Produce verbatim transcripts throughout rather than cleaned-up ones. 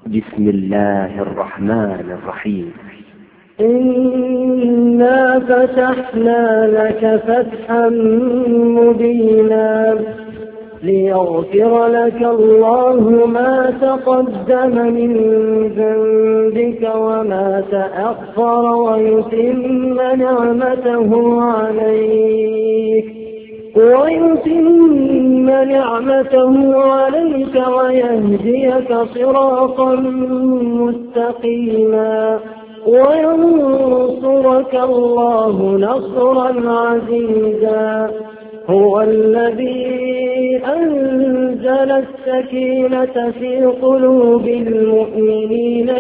بسم الله الرحمن الرحيم. إنا فتحنا لك فتحا مبينا ليغفر لك الله ما تقدم من ذنبك وما تأخر ويتم نعمته عليك ويتم نعمته عليك ويهديك صراطا مستقيما وينصرك الله نصرا عزيزا. هو الذي أنزل السكينة في قلوب المؤمنين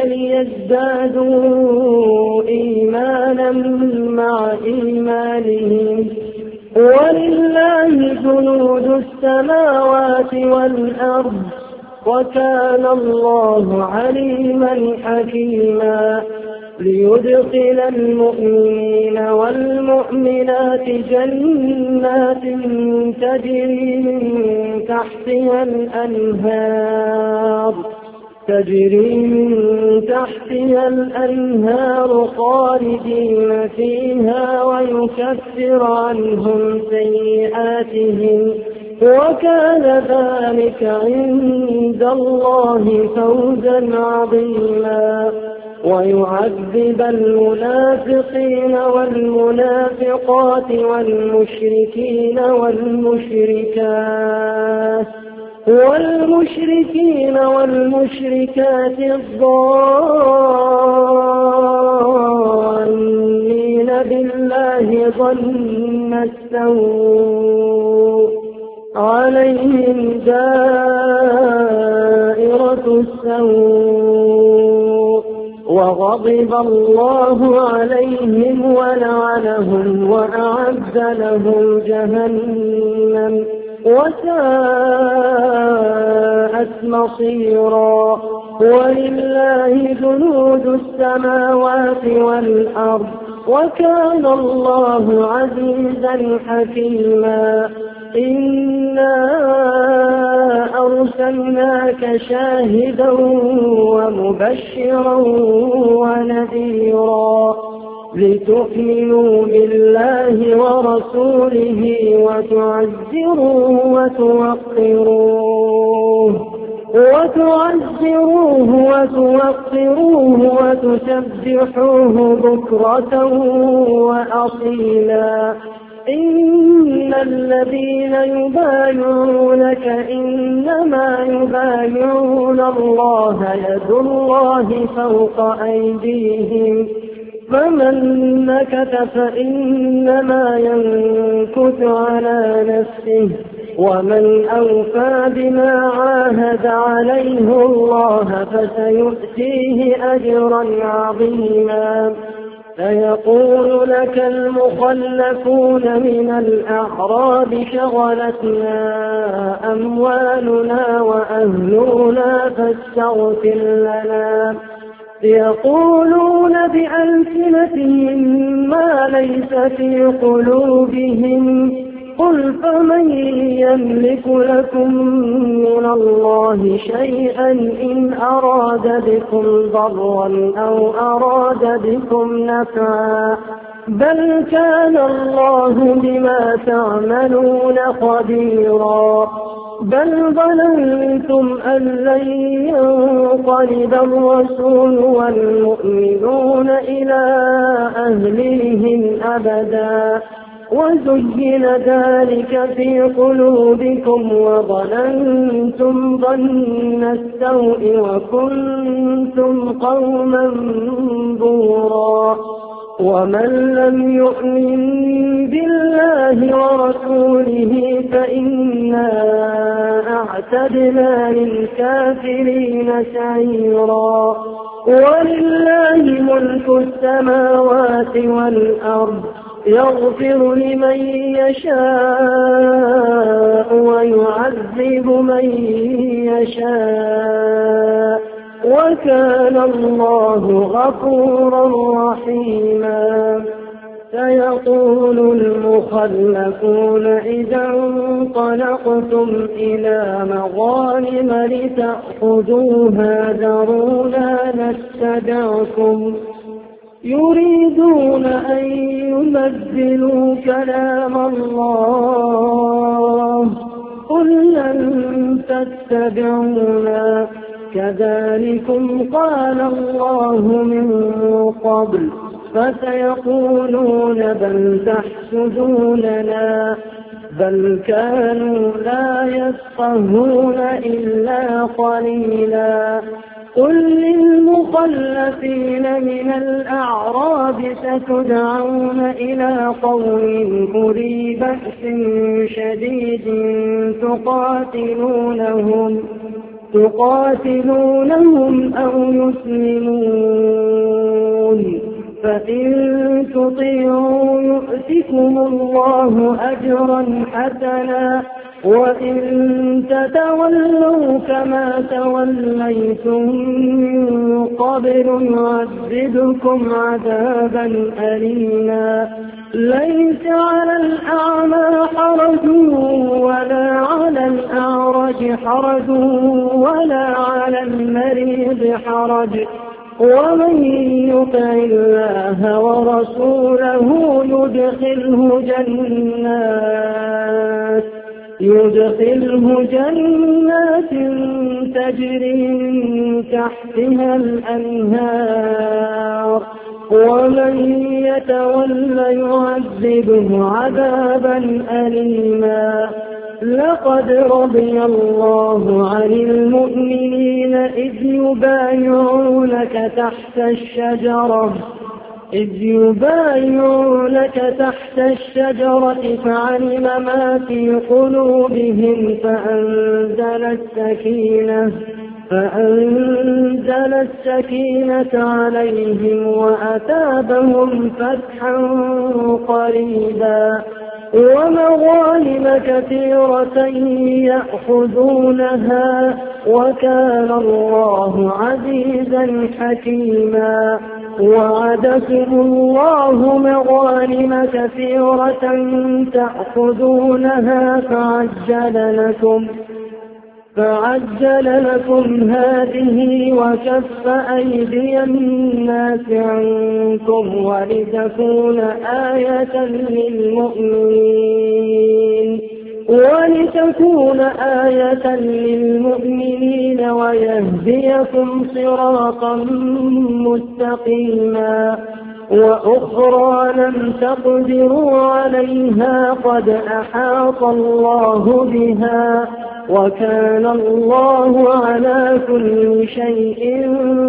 ليزدادوا إيمانا مع إيمانهم ولله جنود السماوات والأرض وكان الله عليما حكيما. ليدخل المؤمنين والمؤمنات جنات تجري من تحتها الأنهار تجري من تحتها الأنهار خالدين فيها ويكفر عنهم سيئاتهم وكان ذلك عند الله فوزا عظيما. ويعذب المنافقين والمنافقات والمشركين والمشركات والمشركين والمشركات الظانين بالله ظن السوء عليهم دائرة السوء وغضب الله عليهم ولعنهم وأعد لهم جهنم وساءت مصيرا. ولله جنود السماوات والأرض وكان الله عزيزا حكيما. إنا أرسلناك شاهدا ومبشرا ونذيرا لتؤمنوا بالله ورسوله وتعزروه وتوقروه وتعزروه وتوقروه وتسبحوه بكرة وأصيلا. إن الذين يبايعونك إنما يبايعون الله يد الله فوق أيديهم فمن نكث فإنما ينكث على نفسه ومن أوفى بما عاهد عليه الله فسيؤتيه أجرا عظيما. سيقول لك المخلفون من الأعراب شغلتنا أموالنا وأهلنا فاستغفر لنا. يقولون بألسنتهم ما ليس في قلوبهم قل فمن يملك لكم من الله شيئا إن أراد بكم ضرا أو أراد بكم نفعا بل كان الله بما تعملون خبيرا. بل ظننتم أن لن ينقلب الرسول والمؤمنون إلى أهليهم أبدا وزين ذلك في قلوبكم وظننتم ظن السوء وكنتم قوما بورا. ومن لم يؤمن بالله ورسوله فإنا أعتدنا للكافرين سعيرا. ولله ملك السماوات والأرض يغفر لمن يشاء ويعذب من يشاء وكان الله غفورا رحيما. سيقول المخلفون إذا انطلقتم إلى مغانم لتأخذوها خذوها ذرونا نتبعكم يريدون أن يبدلوا كلام الله قل لن تتبعونا كذلكم قال الله من قبل فسيقولون بل تحسدوننا بل كانوا لا يفقهون إلا قليلا قل للمخلفين من الأعراب ستدعون إلى قوم أولي بأس شديد تقاتلونهم تقاتلونهم أو يسلمون فإن تطيعوا يؤتكم الله أجرا حسنا وإن تتولوا كما توليتم من قبل يعذبكم عذابا أليما ليس على الأعمى حرج ولا على الأعرج حرج ولا على المريض حرج ومن يطع الله ورسوله يدخله جنات يدخله جنات تجري من تحتها الأنهار ومن يتولى يعذبه عذابا أليما لقد رضي الله عن المؤمنين إذ يبايعونك تحت الشجرة إذ يبايعونك تحت الشجرة فعلم ما في قلوبهم فأنزل السكينة فأنزل السكينة عليهم وأثابهم فتحا قريبا ومغانم كثيرة يأخذونها وكان الله عزيزا حكيما وعدكم الله مغانم كثيرة تأخذونها فعجل لكم فعجل لكم هذه وكف أيدي الناس عنكم ولتكون آية للمؤمنين ولتكون آية للمؤمنين ويهديكم صراطا مستقيما وأخرى لم تقدروا عليها قد أحاط الله بها وكان الله على كل شيء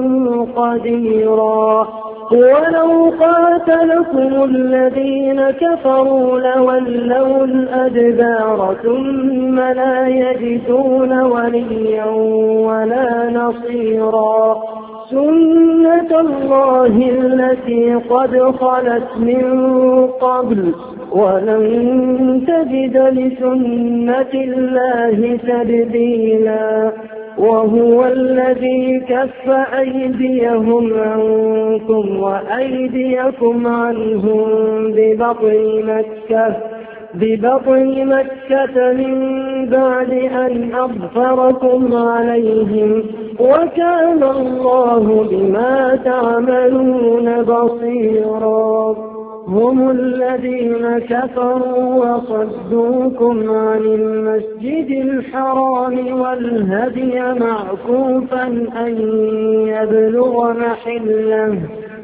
قديرا ولو قاتلكم الذين كفروا لولوا الأدبار ثم لا يجدون وليا ولا نصيرا سنة الله التي قد خلت من قبل ولن تجد لسنة الله تبديلا وهو الذي كف أيديهم عنكم وأيديكم عنهم ببطن مكة ببطن مكة من بعد أن أظفركم عليهم وكان الله بما تعملون بصيرا هم الذين كفروا وصدوكم عن المسجد الحرام والهدي معكوفا أن يبلغ محله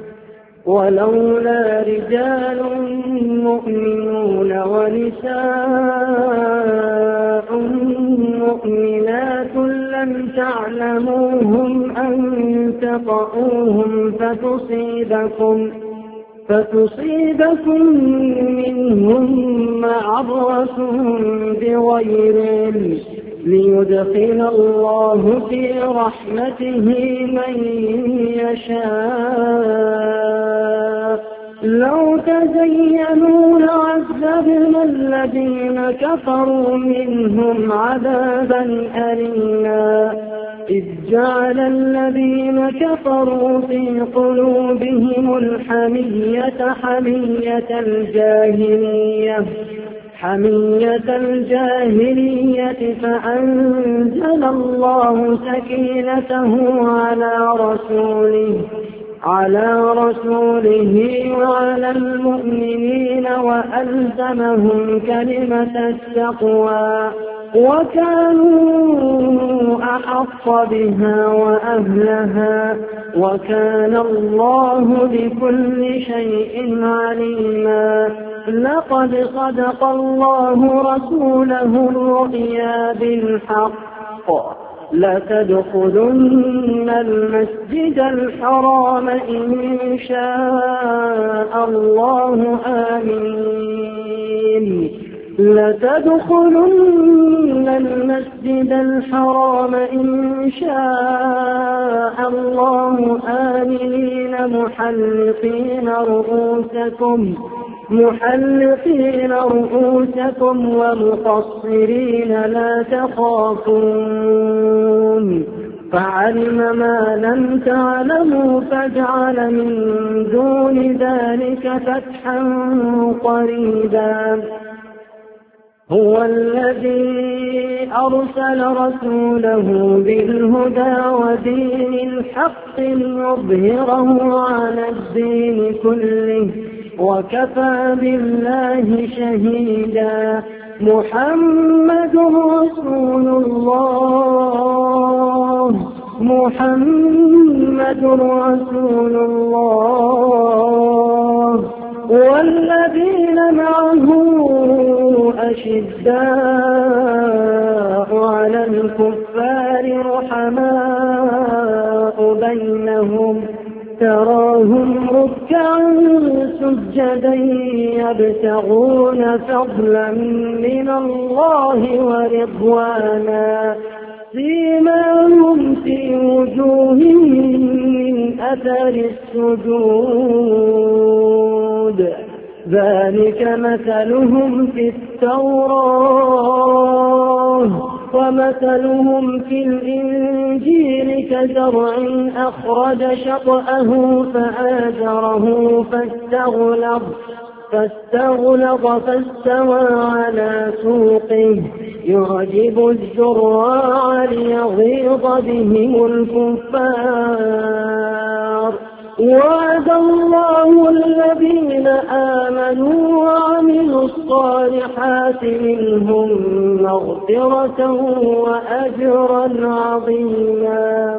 ولولا رجال مؤمنون ونساء مؤمنات لم تعلموهم أن تطؤوهم فتصيبكم فتصيبكم منهم معرة بغير علم ليدخل الله في رحمته من يشاء لو تزينوا لعذبنا الذين كفروا منهم عذابا أليما إذ جعل الذين كفروا في قلوبهم الحمية حمية الجاهلية حمية الجاهلية فأنزل الله سكينته على رسوله على رسوله وعلى المؤمنين وألزمهم كلمة التقوى وكانوا أحق بها وأهلها وكان الله بكل شيء عليما. لقد صدق الله رسوله الرؤيا بالحق لتدخلن المسجد الحرام إن شاء الله آمين لتدخلن المسجد الحرام إن شاء الله آمنين محلقين رؤوسكم محلقين رؤوسكم ومقصرين لا تخافون فعلم ما لم تعلموا فجعل من دون ذلك فتحا قريبا. هو الذي أرسل رسوله بالهدى ودين الحق ليظهره على الدين كله وكفى بالله شهيدا. محمد رسول الله محمد رسول الله والذين معه أشداء على الكفار رحماء بينهم تراهم ركعا سجدا يبتغون فضلا من الله ورضوانا سيماهم في وجوههم من أثر السجود ذلك مثلهم في التوراة ومثلهم في الإنجيل كزرع أخرج شطأه فآزره فاستغلظ فاستغلظ فاستوى على سوقه يعجب الزراع ليغيظ بهم الكفار. وعد الله الذين آمنوا وعملوا الصالحات منهم مغفرة وأجرا عظيما.